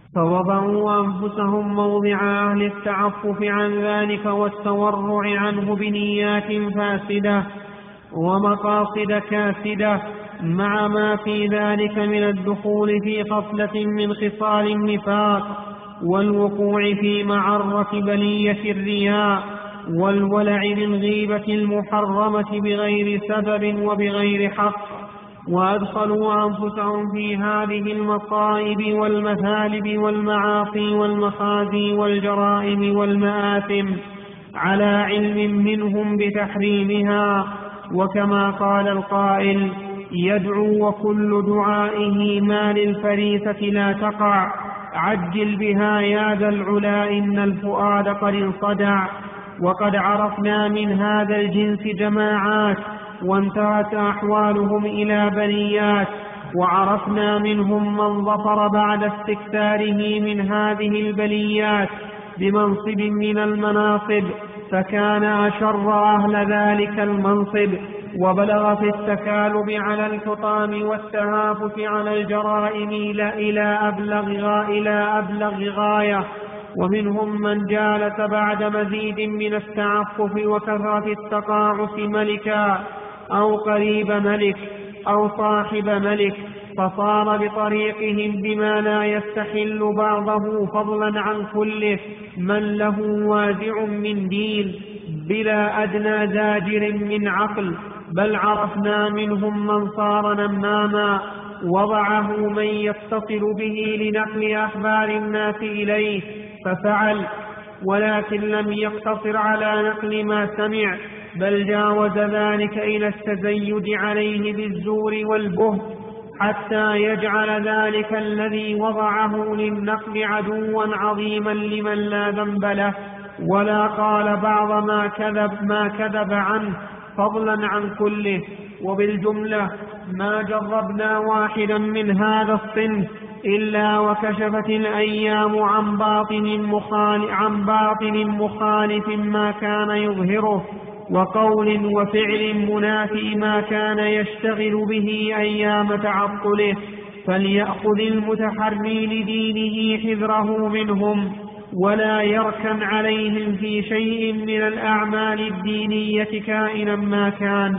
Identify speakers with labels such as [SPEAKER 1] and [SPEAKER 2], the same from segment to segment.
[SPEAKER 1] فوضعوا أنفسهم موضع أهل التعفف عن ذلك والتورع عنه بنيات فاسدة ومقاصد كاسدة، مع ما في ذلك من الدخول في خصلة من خصال النفاق والوقوع في معرة بلية الرياء والولع بالغيبة المحرمة بغير سبب وبغير حق. وأدخلوا أنفسهم في هذه المصائب والمثالب والمعاصي والمخازي والجرائم والمآثم على علم منهم بتحريمها. وكما قال القائل: يدعو وكل دعائه ما للفريسة لا تقع، عجل بها يا ذا العلا إن الفؤاد قد انصدع. وقد عرفنا من هذا الجنس جماعات وانتهت أحوالهم إلى بليات، وعرفنا منهم من ظفر بعد استكثاره من هذه البليات بمنصب من المناصب فكان أشر أهل ذلك المنصب، وبلغ في التكالب على الحطام والتهافت على الجرائم إلى أبلغ غاية. ومنهم من جالس بعد مزيد من التعفف وكثرة التقاعس ملكا أو قريب ملك أو صاحب ملك، فصار بطريقهم بما لا يستحل بعضه فضلا عن كله من له وازع من دين بلا أدنى زاجر من عقل. بل عرفنا منهم من صار نماما وضعه من يتصل به لنقل أخبار الناس إليه ففعل، ولكن لم يقتصر على نقل ما سمع، بل جاوز ذلك إلى التزيد عليه بالزور والبهت حتى يجعل ذلك الذي وضعه للنقل عدوا عظيما لمن لا ذنب له ولا قال بعض ما كذب عنه فضلا عن كله. وبالجملة ما جربنا واحدا من هذا الصنف إلا وكشفت الأيام عن باطن مخالف ما كان يظهره، وقول وفعل منافي ما كان يشتغل به أيام تعطله. فليأخذ المتحري لدينه حذره منهم ولا يركن عليهم في شيء من الأعمال الدينية كائنا ما كان.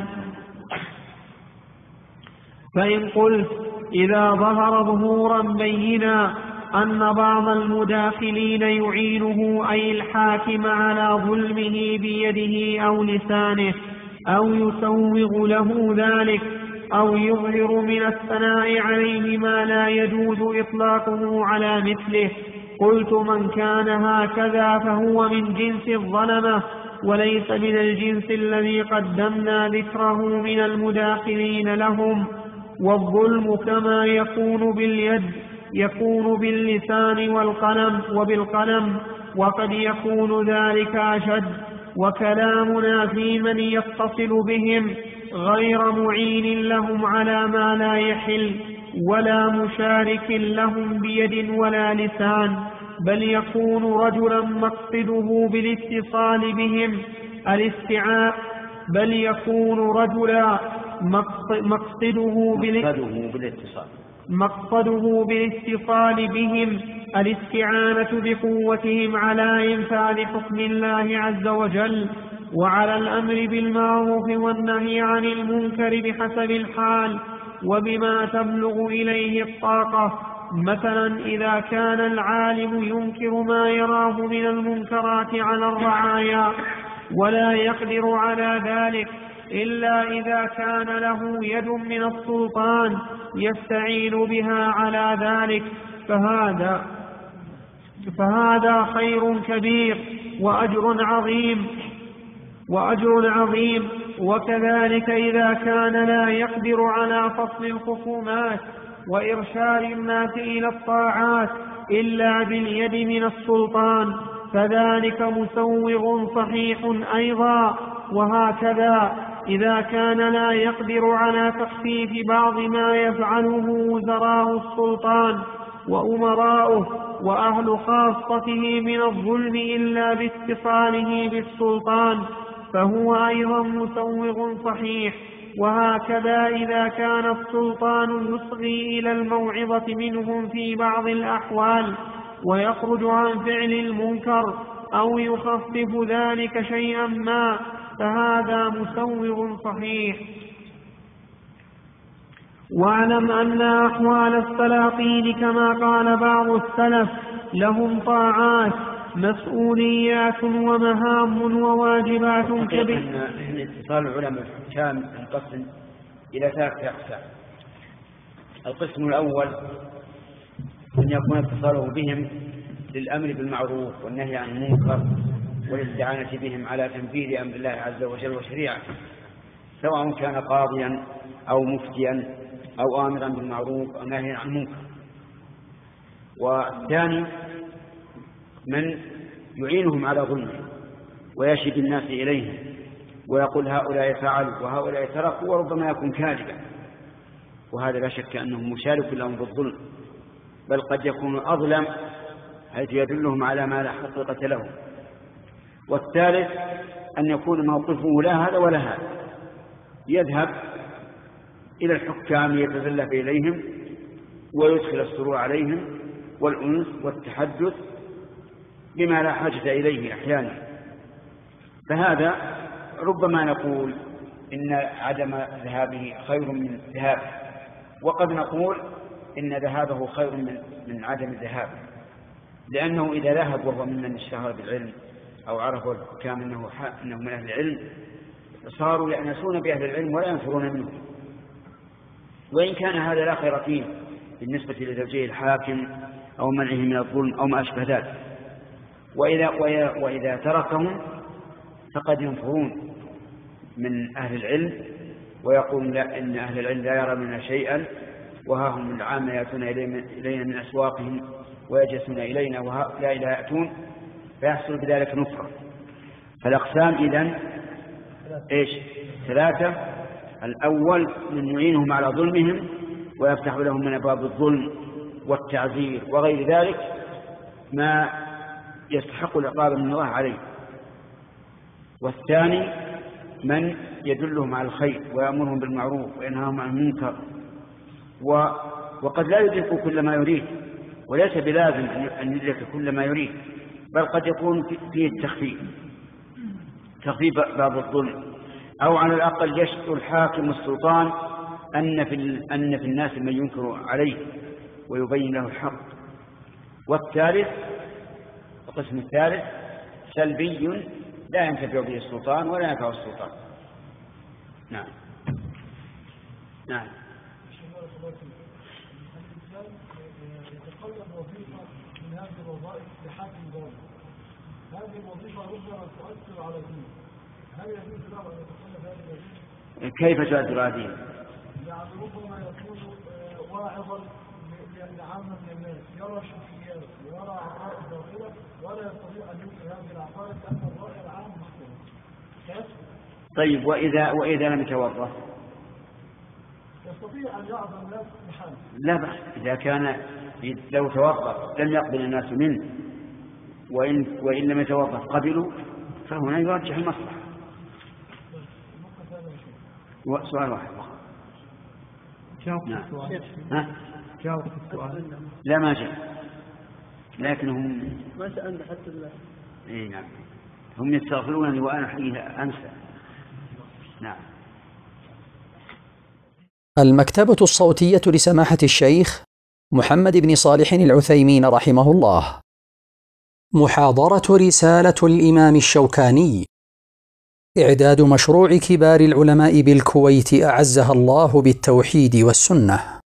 [SPEAKER 1] فإن قلت إذا ظهر ظهورا بينا أن بعض المداخلين يعينه أي الحاكم على ظلمه بيده أو لسانه أو يسوغ له ذلك أو يظهر من الثناء عليه ما لا يجوز إطلاقه على مثله، قلت من كان هكذا فهو من جنس الظلمة وليس من الجنس الذي قدمنا ذكره من المداخلين لهم. والظلم كما يكون باليد يكون باللسان وبالقلم، وقد يكون ذلك أشد. وكلامنا في من يتصل بهم غير معين لهم على ما لا يحل ولا مشارك لهم بيد ولا لسان، بل يكون رجلا مقصده بالاتصال بهم مقصده بالاتصال بهم الاستعانة بقوتهم على إنفاذ حكم الله عز وجل وعلى الأمر بالمعروف والنهي عن المنكر بحسب الحال وبما تبلغ إليه الطاقة. مثلا إذا كان العالم ينكر ما يراه من المنكرات على الرعايا ولا يقدر على ذلك إلا إذا كان له يد من السلطان يستعين بها على ذلك، فهذا خير كبير وأجر عظيم. وكذلك إذا كان لا يقدر على فصل الخصومات وإرشاد الناس إلى الطاعات إلا باليد من السلطان فذلك مسوغ صحيح أيضا. وهكذا إذا كان لا يقدر على تخفيف بعض ما يفعله وزراء السلطان وأمراؤه وأهل خاصته من الظلم إلا باتصاله بالسلطان فهو أيضا مسوغ صحيح. وهكذا إذا كان السلطان يصغي إلى الموعظة منهم في بعض الأحوال ويخرج عن فعل المنكر أو يخفف ذلك شيئا ما، فهذا مسوغ صحيح. واعلم أن أحوال السلاطين كما قال بعض السلف لهم طاعات مسؤوليات ومهام وواجبات كبيرة.
[SPEAKER 2] اتصال العلماء الحكام ينقسم إلى 3 أقسام. القسم الأول أن يكون اتصاله بهم للأمر بالمعروف والنهي عن المنكر والاستعانة بهم على تنفيذ أمر الله عز وجل وشريعته، سواء كان قاضيا أو مفتيا أو آمرا بالمعروف أو نهيا عن المنكر. والثاني من يعينهم على ظلمهم ويشد الناس إليهم ويقول هؤلاء فعلوا وهؤلاء تركوا، وربما يكون كاذبا، وهذا لا شك أنه مشارك لهم بالظلم، بل قد يكون أظلم حيث يدلهم على ما لا حقيقة له. والثالث أن يكون موقفه لا هذا ولا هذا، يذهب إلى الحكام يتزلف إليهم ويدخل السرور عليهم والأنس والتحدث بما لا حاجة إليه أحيانا. فهذا ربما نقول إن عدم ذهابه خير من ذهابه، وقد نقول إن ذهابه خير من عدم الذهاب، لأنه إذا ذهب وهو ممن اشتهر بالعلم أو عرفوا الحكام أنه من أهل العلم صاروا يأنسون بأهل العلم ولا ينفرون منه، وإن كان هذا لا خير فيه بالنسبة لتوجيه الحاكم أو منعه من الظلم أو ما أشبه ذلك. وإذا تركهم فقد ينفرون من أهل العلم ويقول لا إن أهل العلم لا يرى منا شيئا، وها هم العامة يأتون إلينا من أسواقهم ويجلسون إلينا وهؤلاء لا يأتون، فيحصل بذلك نفرة. فالأقسام إذن إيش؟ 3. الأول من يعينهم على ظلمهم ويفتح لهم من أبواب الظلم والتعذير وغير ذلك ما يستحق العقاب من الله عليه. والثاني من يدلهم على الخير ويأمرهم بالمعروف وينهاهم عن المنكر، وقد لا يدرك كل ما يريد، وليس بلازم أن يدرك كل ما يريد، بل قد يكون فيه تخفيف بعض الظلم، أو على الأقل يشعر الحاكم السلطان أن في الناس من ينكر عليه ويبين له الحق. والثالث القسم الثالث سلبي لا ينتفع به السلطان ولا ينفع السلطان. نعم.
[SPEAKER 3] يتقلب وظيفة من هذه الوظائف لحاكم ظالم، هذه الوظيفة ربما تؤثر على دين، هل يجوز له أن يتقلب هذه الوظيفة؟
[SPEAKER 2] كيف تؤثر على دين؟
[SPEAKER 3] يعني ربما يكون واعظا لعامة من الناس، يرى شركيات ويرى عقائد باطلة ولا يستطيع أن ينكر هذه العقائد لأن الرأي العام مختلف.
[SPEAKER 2] طيب وإذا لم يتوظف
[SPEAKER 3] يستطيع أن يعظم الناس بحاله؟
[SPEAKER 2] لا بأس، إذا كان لو توظف لم يقبل الناس منه، وإن لم يتوظف قبلوا، فهنا يرجح المصلحة. سؤال واحد.
[SPEAKER 1] جاوب السؤال.
[SPEAKER 2] لا ما جاء، لكنهم
[SPEAKER 3] ما سألنا حتى الله.
[SPEAKER 2] إيه نعم، هم يستغفرونني وأنا حقيقة أنسى. نعم.
[SPEAKER 4] المكتبة الصوتية لسماحة الشيخ محمد بن صالح العثيمين رحمه الله. محاضرة رسالة الإمام الشوكاني. إعداد مشروع كبار العلماء بالكويت أعزها الله بالتوحيد والسنة.